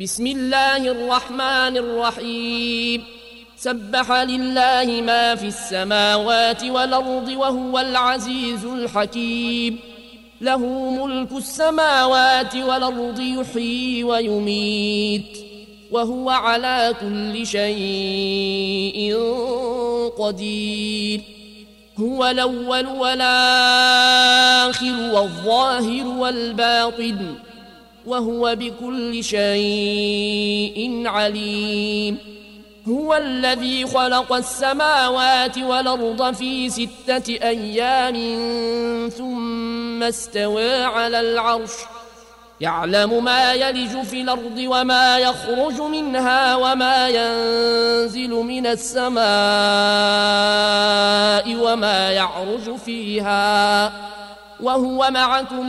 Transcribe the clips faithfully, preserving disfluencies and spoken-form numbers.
بسم الله الرحمن الرحيم سبح لله ما في السماوات والأرض وهو العزيز الحكيم له ملك السماوات والأرض يحيي ويميت وهو على كل شيء قدير هو الأول والآخر والظاهر والباطن وهو بكل شيء عليم هو الذي خلق السماوات والأرض في ستة أيام ثم استوى على العرش يعلم ما يلج في الأرض وما يخرج منها وما ينزل من السماء وما يعرج فيها وهو معكم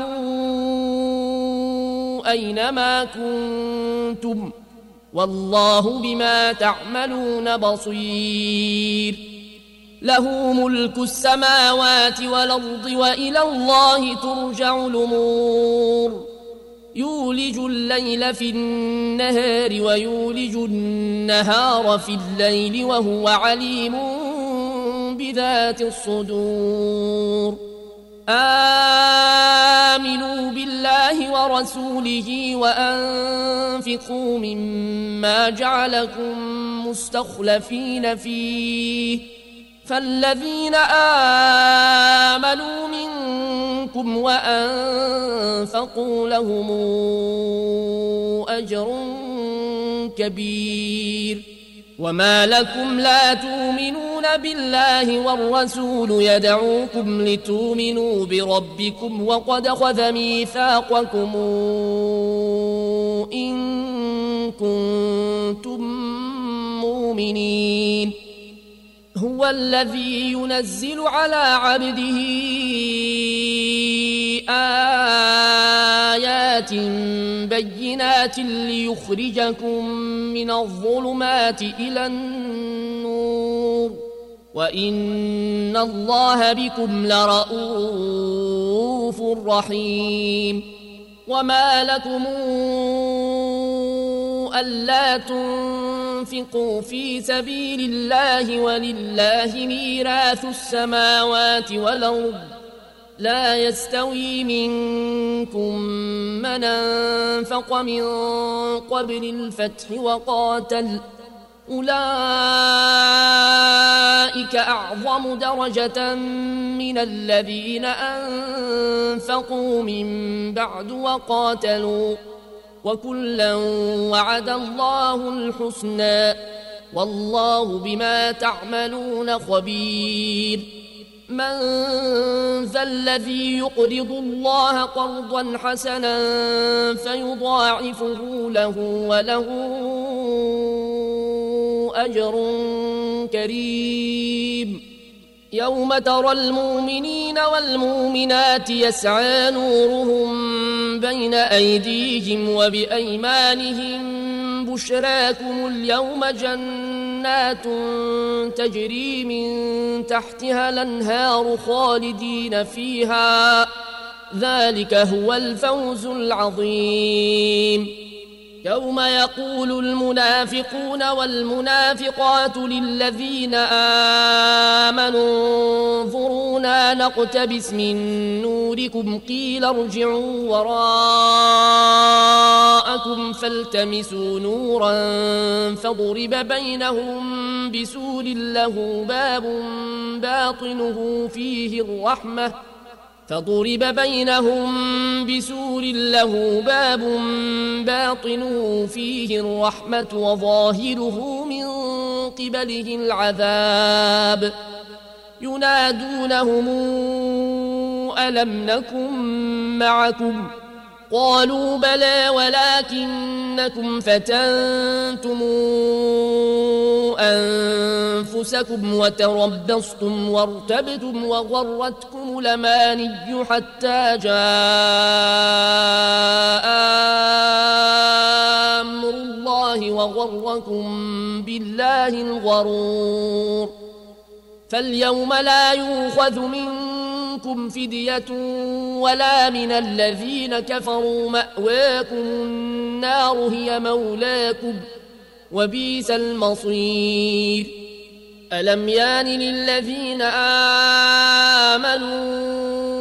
أينما كنتم والله بما تعملون بصير له ملك السماوات والأرض وإلى الله ترجع الأمور يولج الليل في النهار ويولج النهار في الليل وهو عليم بذات الصدور آمنوا بالله ورسوله وأنفقوا مما جعلكم مستخلفين فيه فالذين آمنوا منكم وأنفقوا لهم أجر كبير وما لكم لا تؤمنون بالله والرسول يدعوكم لتؤمنوا بربكم وقد أخذ ميثاقكم إن كنتم مؤمنين هو الذي ينزل على عبده آيات بينات ليخرجكم من الظلمات إلى النور وإن الله بكم لرؤوف رحيم وما لكم ألا تنفقوا في سبيل الله ولله ميراث السماوات والأرض لا يستوي منكم من أنفق من قبل الفتح وقاتل أولئك أعظم درجة من الذين أنفقوا من بعد وقاتلوا وكلا وعد الله الحسنى والله بما تعملون خبير من ذا الذي يقرض الله قرضا حسنا فيضاعفه له وله أجر كريم يوم ترى المؤمنين والمؤمنات يسعى نورهم بين أيديهم وبأيمانهم بشراكم اليوم جنات تجري من تحتها الأنهار خالدين فيها ذلك هو الفوز العظيم يوم يقول المنافقون والمنافقات للذين آمنوا انظرونا نقتبس من نوركم قيل ارجعوا وراءكم فالتمسوا نورا فضرب بينهم بسور له باب باطنه فيه الرحمة فضرب بينهم بسور له باب باطنه فيه الرحمة وظاهره من قبله العذاب ينادونهم ألم نكن معكم قالوا بلى ولكنكم فتنتم أنفسكم وتربصتم وارتبتم وغرتكم الأماني حتى جاء أمر الله وغركم بالله الغرور فاليوم لا يؤخذ منكم فدية ولا من الذين كفروا مأواكم النار هي مولاكم وبئس المصير ألم يان للذين آمنوا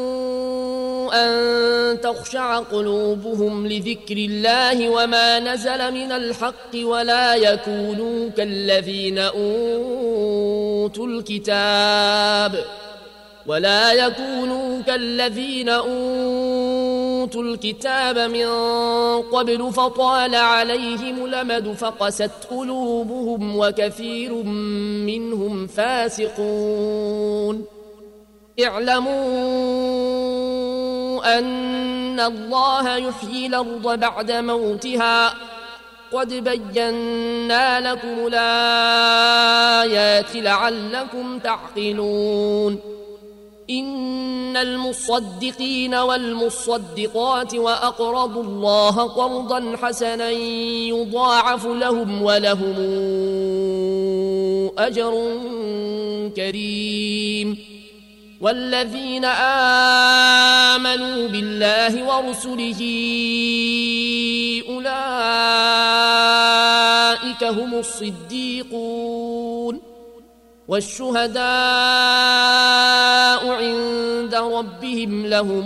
أن تخشع قلوبهم لذكر الله وما نزل من الحق ولا يكونوا كالذين أوتوا الكتاب ولا يكونوا كالذين أوتوا الكتاب من قبل فطال عليهم الأمد فقست قلوبهم وكثير منهم فاسقون اعلموا أن الله يحيي الأرض بعد موتها قد بينا لكم الآيات لعلكم تعقلون إن المصدقين والمصدقات وأقرضوا الله قرضا حسنا يضاعف لهم ولهم أجر كريم والذين آمنوا بالله ورسله أولئك هم الصديقون والشهداء عند ربهم لهم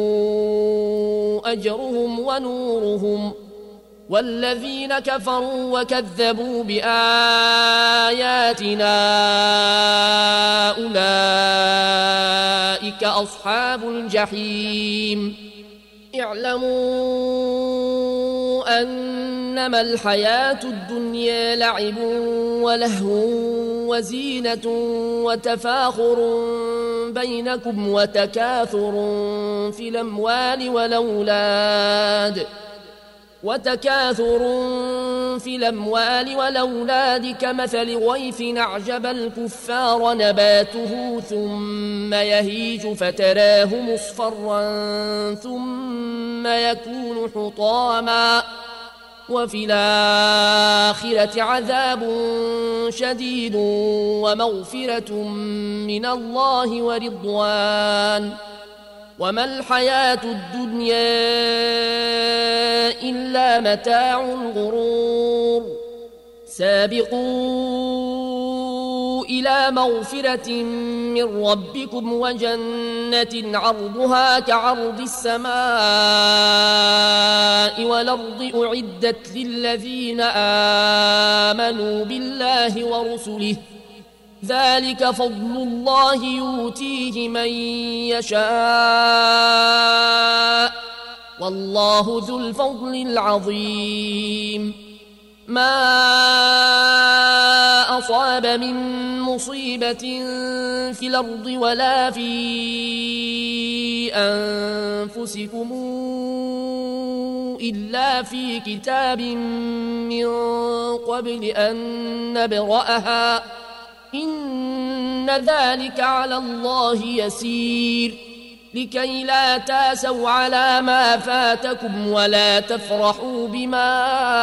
أجرهم ونورهم والذين كفروا وكذبوا بآياتنا أولئك أصحاب الجحيم اعلموا أنما الحياة الدنيا لعب ولهو وزينة وتفاخر بينكم وتكاثر في الأموال والأولاد وتكاثر في الأموال والأولاد كمثل غيث أعجب الكفار نباته ثم يهيج فتراه مصفرا ثم يكون حطاما وفي الآخرة عذاب شديد ومغفرة من الله ورضوان وما الحياة الدنيا إلا متاع الغرور سابقوا إلى مغفرة من ربكم وجنة عرضها كعرض السماء والأرض أعدت للذين آمنوا بالله ورسله ذلك فضل الله يؤتيه من يشاء والله ذو الفضل العظيم ما أصاب من مصيبة في الأرض ولا في أنفسكم إلا في كتاب من قبل أن نبرأها إن ذلك على الله يسير لكي لا تاسوا على ما فاتكم ولا تفرحوا بما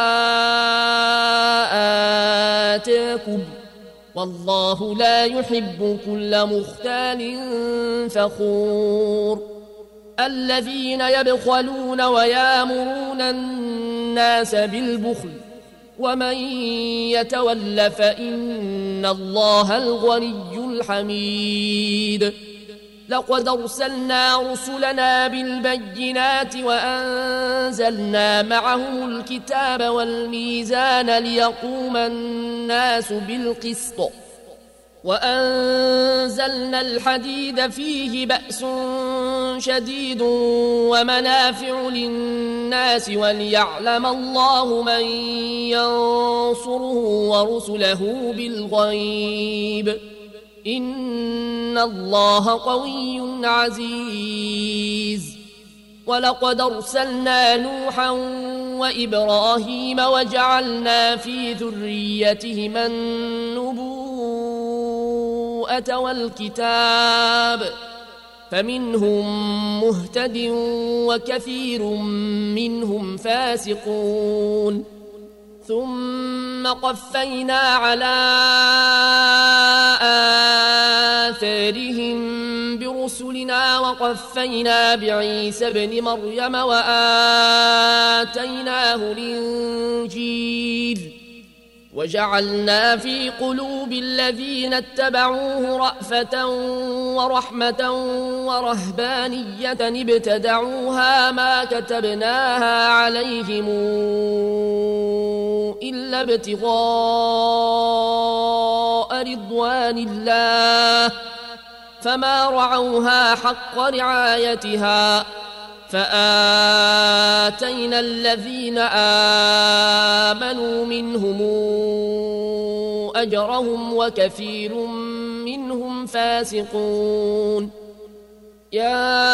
آتاكم والله لا يحب كل مختال فخور الذين يبخلون ويامرون الناس بالبخل ومن يتول فإن الله الغني الحميد لقد أرسلنا رسلنا بالبينات وأنزلنا معهم الكتاب والميزان ليقوم الناس بالقسط وأنزلنا الحديد فيه بأس شديد ومنافع للناس وليعلم الله من ينصره ورسله بالغيب إن الله قوي عزيز ولقد أرسلنا نوحا وإبراهيم وجعلنا في ذريتهما النبوءة والكتاب فمنهم مهتد وكثير منهم فاسقون ثم قفينا على آثارهم برسلنا رسلنا وقفينا بعيسى ابن مريم وآتيناه الإنجيل وجعلنا في قلوب الذين اتبعوه رأفة ورحمة ورهبانية ابتدعوها ما كتبناها عليهم إلا ابتغاء رضوان الله فما رعوها حق رعايتها فآتينا الذين آمنوا منهم أجرهم وكثير منهم فاسقون. يا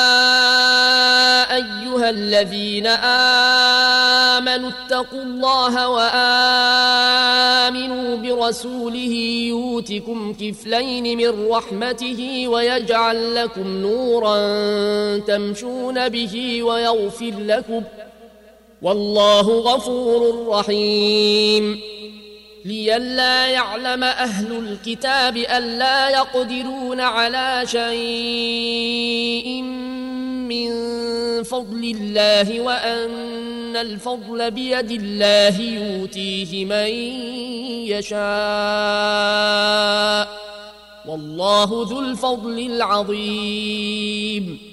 أيها الذين آمنوا اتقوا الله وآمنوا برسوله يؤتكم كفلين من رحمته ويجعل لكم نورا تمشون به ويغفر لكم والله غفور رحيم. لئلا يعلم أهل الكتاب ألا يقدرون على شيء من فضل الله وأن الفضل بيد الله يؤتيه من يشاء والله ذو الفضل العظيم.